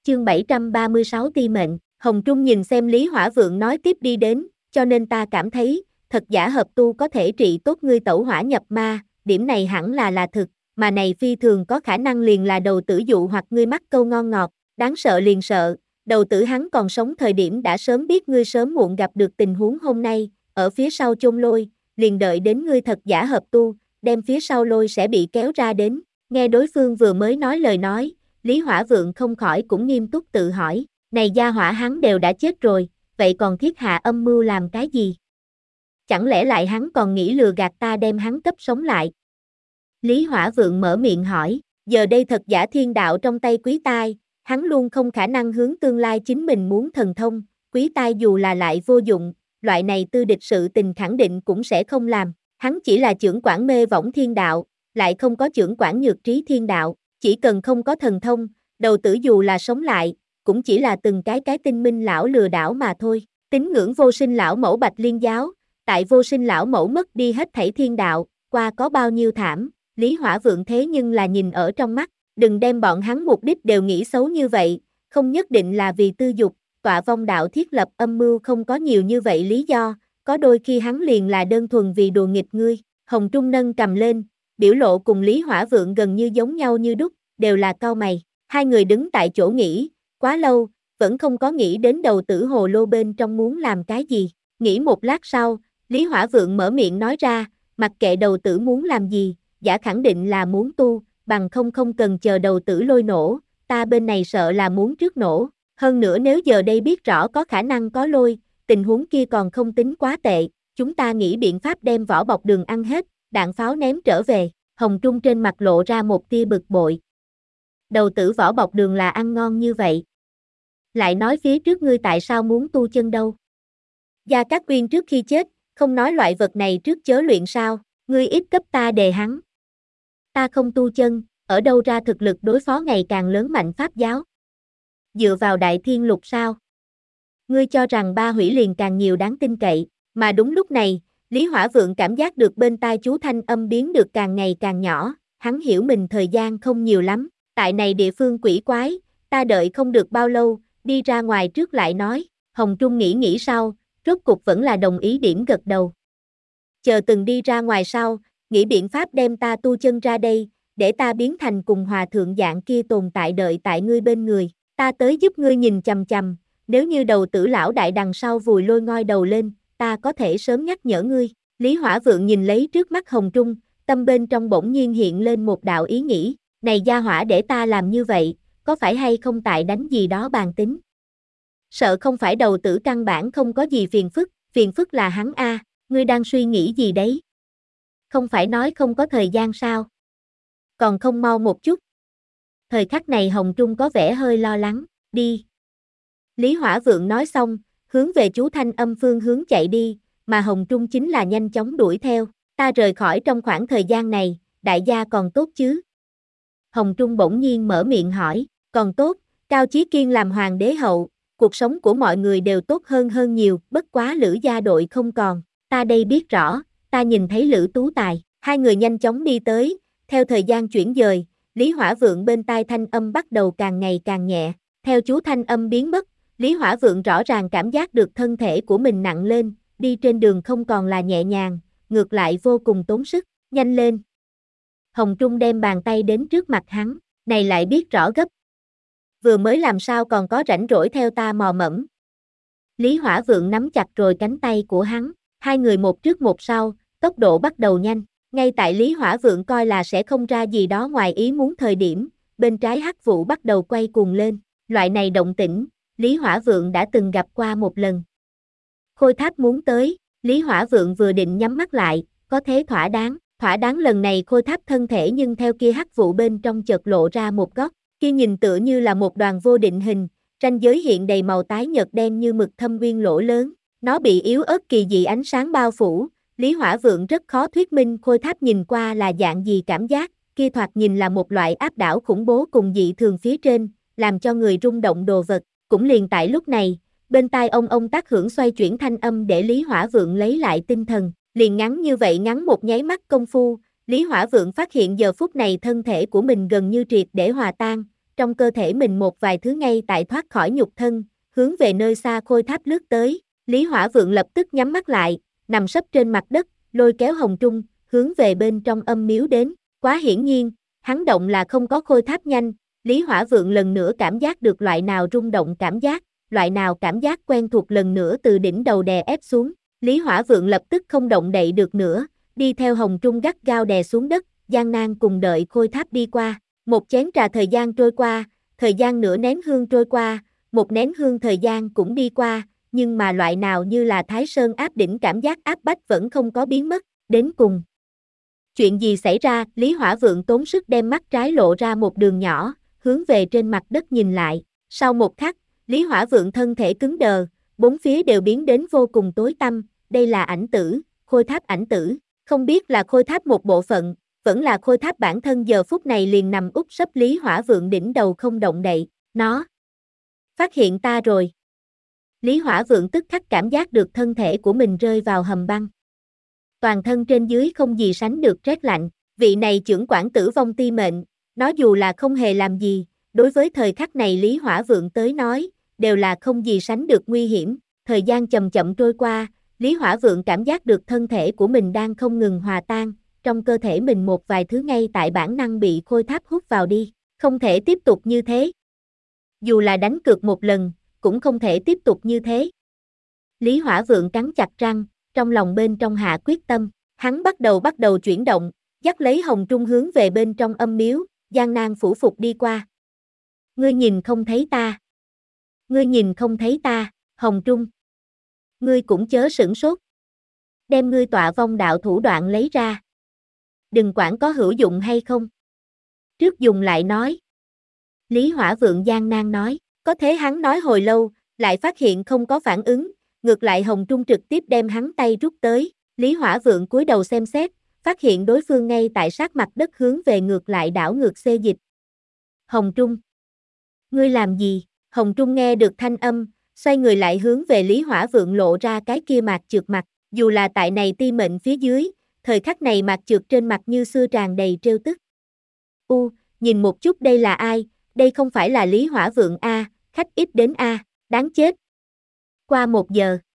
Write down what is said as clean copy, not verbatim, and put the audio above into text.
Chương 736 Ti mệnh. Hồng Trung nhìn xem Lý Hỏa Vượng nói tiếp đi đến, cho nên ta cảm thấy, thật giả hợp tu có thể trị tốt ngươi tẩu hỏa nhập ma, điểm này hẳn là thực, mà này phi thường có khả năng liền là đầu tử dụ hoặc ngươi mắc câu ngon ngọt, đáng sợ liền sợ, đầu tử hắn còn sống thời điểm đã sớm biết ngươi sớm muộn gặp được tình huống hôm nay, ở phía sau chôn lôi, liền đợi đến ngươi thật giả hợp tu, đem phía sau lôi sẽ bị kéo ra đến, nghe đối phương vừa mới nói lời nói, Lý Hỏa Vượng không khỏi cũng nghiêm túc tự hỏi, này gia hỏa hắn đều đã chết rồi, vậy còn thiết hạ âm mưu làm cái gì? Chẳng lẽ lại hắn còn nghĩ lừa gạt ta đem hắn cấp sống lại? Lý Hỏa Vượng mở miệng hỏi, giờ đây thật giả thiên đạo trong tay Quý Tai, hắn luôn không khả năng hướng tương lai chính mình muốn thần thông, Quý Tai dù là lại vô dụng, loại này tư địch sự tình khẳng định cũng sẽ không làm, hắn chỉ là chưởng quản mê võng thiên đạo, lại không có chưởng quản nhược trí thiên đạo, chỉ cần không có thần thông, đầu tử dù là sống lại, cũng chỉ là từng cái tinh minh lão lừa đảo mà thôi. Tín ngưỡng vô sinh lão mẫu Bạch Liên giáo, tại vô sinh lão mẫu mất đi hết thảy thiên đạo, qua có bao nhiêu thảm, Lý Hỏa Vượng thế nhưng là nhìn ở trong mắt, đừng đem bọn hắn mục đích đều nghĩ xấu như vậy, không nhất định là vì tư dục, tọa vong đạo thiết lập âm mưu không có nhiều như vậy lý do, có đôi khi hắn liền là đơn thuần vì đùa nghịch ngươi. Hồng Trung nâng cầm lên, biểu lộ cùng Lý Hỏa Vượng gần như giống nhau như đúc, đều là cau mày, hai người đứng tại chỗ nghĩ, quá lâu, vẫn không có nghĩ đến đầu tử hồ lô bên trong muốn làm cái gì, nghĩ một lát sau, Lý Hỏa Vượng mở miệng nói ra, mặc kệ đầu tử muốn làm gì, giả khẳng định là muốn tu, bằng không cần chờ đầu tử lôi nổ, ta bên này sợ là muốn trước nổ, hơn nữa nếu giờ đây biết rõ có khả năng có lôi, tình huống kia còn không tính quá tệ, chúng ta nghĩ biện pháp đem vỏ bọc đường ăn hết, đạn pháo ném trở về, Hồng Trung trên mặt lộ ra một tia bực bội. Đầu tử vỏ bọc đường là ăn ngon như vậy. Lại nói phía trước ngươi tại sao muốn tu chân đâu? Gia Cát Uyên trước khi chết, không nói loại vật này trước chớ luyện sao, ngươi ít cấp ta đề hắn. Ta không tu chân, ở đâu ra thực lực đối phó ngày càng lớn mạnh Pháp giáo? Dựa vào Đại Thiên Lục sao? Ngươi cho rằng ba hủy liền càng nhiều đáng tin cậy, mà đúng lúc này, Lý Hỏa Vượng cảm giác được bên tai chú thanh âm biến được càng ngày càng nhỏ, hắn hiểu mình thời gian không nhiều lắm, tại này địa phương quỷ quái, ta đợi không được bao lâu, đi ra ngoài trước lại nói, Hồng Trung nghĩ sau, rốt cục vẫn là đồng ý điểm gật đầu. Chờ từng đi ra ngoài sau, nghĩ biện pháp đem ta tu chân ra đây, để ta biến thành cùng hòa thượng dạng kia tồn tại đợi tại ngươi bên người, ta tới giúp ngươi nhìn chằm chằm, nếu như đầu tử lão đại đằng sau vùi lôi ngoi đầu lên, ta có thể sớm nhắc nhở ngươi. Lý Hỏa Vượng nhìn lấy trước mắt Hồng Trung, tâm bên trong bỗng nhiên hiện lên một đạo ý nghĩ, này gia hỏa để ta làm như vậy, có phải hay không tại đánh gì đó bàn tính? Sợ không phải đầu tử căn bản không có gì phiền phức là hắn a, ngươi đang suy nghĩ gì đấy? Không phải nói không có thời gian sao? Còn không mau một chút. Thời khắc này Hồng Trung có vẻ hơi lo lắng, đi. Lý Hỏa Vượng nói xong, hướng về chú thanh âm phương hướng chạy đi, mà Hồng Trung chính là nhanh chóng đuổi theo, ta rời khỏi trong khoảng thời gian này, đại gia còn tốt chứ? Hồng Trung bỗng nhiên mở miệng hỏi, còn tốt, Cao Chí Kiên làm hoàng đế hậu, cuộc sống của mọi người đều tốt hơn nhiều, bất quá Lữ gia đội không còn, ta đây biết rõ, ta nhìn thấy Lữ Tú Tài, hai người nhanh chóng đi tới, theo thời gian chuyển dời, Lý Hỏa Vượng bên tai thanh âm bắt đầu càng ngày càng nhẹ, theo chú thanh âm biến mất, Lý Hỏa Vượng rõ ràng cảm giác được thân thể của mình nặng lên, đi trên đường không còn là nhẹ nhàng, ngược lại vô cùng tốn sức, nhanh lên. Hồng Trung đem bàn tay đến trước mặt hắn, này lại biết rõ gấp. Vừa mới làm sao còn có rảnh rỗi theo ta mò mẫm. Lý Hỏa Vượng nắm chặt rồi cánh tay của hắn, hai người một trước một sau, tốc độ bắt đầu nhanh, ngay tại Lý Hỏa Vượng coi là sẽ không ra gì đó ngoài ý muốn thời điểm, bên trái hắc vụ bắt đầu quay cuồng lên, loại này động tĩnh, Lý Hỏa Vượng đã từng gặp qua một lần. Khôi tháp muốn tới, Lý Hỏa Vượng vừa định nhắm mắt lại, có thế thỏa đáng lần này khôi tháp thân thể nhưng theo kia hắc vụ bên trong chợt lộ ra một góc, kia nhìn tựa như là một đoàn vô định hình, ranh giới hiện đầy màu tái nhợt đen như mực thâm uyên lỗ lớn, nó bị yếu ớt kỳ dị ánh sáng bao phủ, Lý Hỏa Vượng rất khó thuyết minh khôi tháp nhìn qua là dạng gì cảm giác, kia thoạt nhìn là một loại áp đảo khủng bố cùng dị thường phía trên, làm cho người rung động đồ vật, cũng liền tại lúc này, bên tai ông tác hưởng xoay chuyển thanh âm để Lý Hỏa Vượng lấy lại tinh thần, liền ngắn như vậy ngắn một nháy mắt công phu, Lý Hỏa Vượng phát hiện giờ phút này thân thể của mình gần như triệt để hòa tan, trong cơ thể mình một vài thứ ngay tại thoát khỏi nhục thân, hướng về nơi xa khôi tháp lướt tới. Lý Hỏa Vượng lập tức nhắm mắt lại, nằm sấp trên mặt đất, lôi kéo Hồng Trung, hướng về bên trong âm miếu đến. Quá hiển nhiên, hắn động là không có khôi tháp nhanh, Lý Hỏa Vượng lần nữa cảm giác được loại nào rung động cảm giác, loại nào cảm giác quen thuộc lần nữa từ đỉnh đầu đè ép xuống. Lý Hỏa Vượng lập tức không động đậy được nữa, đi theo Hồng Trung gắt gao đè xuống đất, gian nan cùng đợi khôi tháp đi qua. Một chén trà thời gian trôi qua, thời gian nửa nén hương trôi qua, một nén hương thời gian cũng đi qua, nhưng mà loại nào như là Thái Sơn áp đỉnh cảm giác áp bách vẫn không có biến mất. Đến cùng chuyện gì xảy ra? Lý Hỏa Vượng tốn sức đem mắt trái lộ ra một đường nhỏ, hướng về trên mặt đất nhìn lại. Sau một khắc, Lý Hỏa Vượng thân thể cứng đờ, bốn phía đều biến đến vô cùng tối tăm. Đây là ảnh tử, khôi tháp ảnh tử. Không biết là khôi tháp một bộ phận, vẫn là khôi tháp bản thân giờ phút này liền nằm úp sấp Lý Hỏa Vượng đỉnh đầu không động đậy. Nó phát hiện ta rồi. Lý Hỏa Vượng tức khắc cảm giác được thân thể của mình rơi vào hầm băng. Toàn thân trên dưới không gì sánh được rét lạnh. Vị này chưởng quản tử vong ti mệnh, nó dù là không hề làm gì, đối với thời khắc này Lý Hỏa Vượng tới nói, đều là không gì sánh được nguy hiểm. Thời gian chậm chậm trôi qua, Lý Hỏa Vượng cảm giác được thân thể của mình đang không ngừng hòa tan, trong cơ thể mình một vài thứ ngay tại bản năng bị khôi tháp hút vào đi, không thể tiếp tục như thế. Dù là đánh cược một lần, cũng không thể tiếp tục như thế. Lý Hỏa Vượng cắn chặt răng, trong lòng bên trong hạ quyết tâm, hắn bắt đầu chuyển động, dắt lấy Hồng Trung hướng về bên trong âm miếu, gian nan phủ phục đi qua. Ngươi nhìn không thấy ta. Ngươi nhìn không thấy ta, Hồng Trung. Ngươi cũng chớ sửng sốt. Đem ngươi tọa vong đạo thủ đoạn lấy ra. Đừng quản có hữu dụng hay không. Trước dùng lại nói. Lý Hỏa Vượng gian nan nói, có thế hắn nói hồi lâu, lại phát hiện không có phản ứng, ngược lại Hồng Trung trực tiếp đem hắn tay rút tới. Lý Hỏa Vượng cúi đầu xem xét, phát hiện đối phương ngay tại sát mặt đất hướng về ngược lại đảo ngược xê dịch. Hồng Trung. Ngươi làm gì? Hồng Trung nghe được thanh âm, xoay người lại hướng về Lý Hỏa Vượng lộ ra cái kia mạc trượt mặt, dù là tại này ti mệnh phía dưới, thời khắc này mạc trượt trên mặt như xưa tràn đầy trêu tức. Nhìn một chút đây là ai? Đây không phải là Lý Hỏa Vượng a, khách ít đến a, đáng chết. Qua 1 giờ.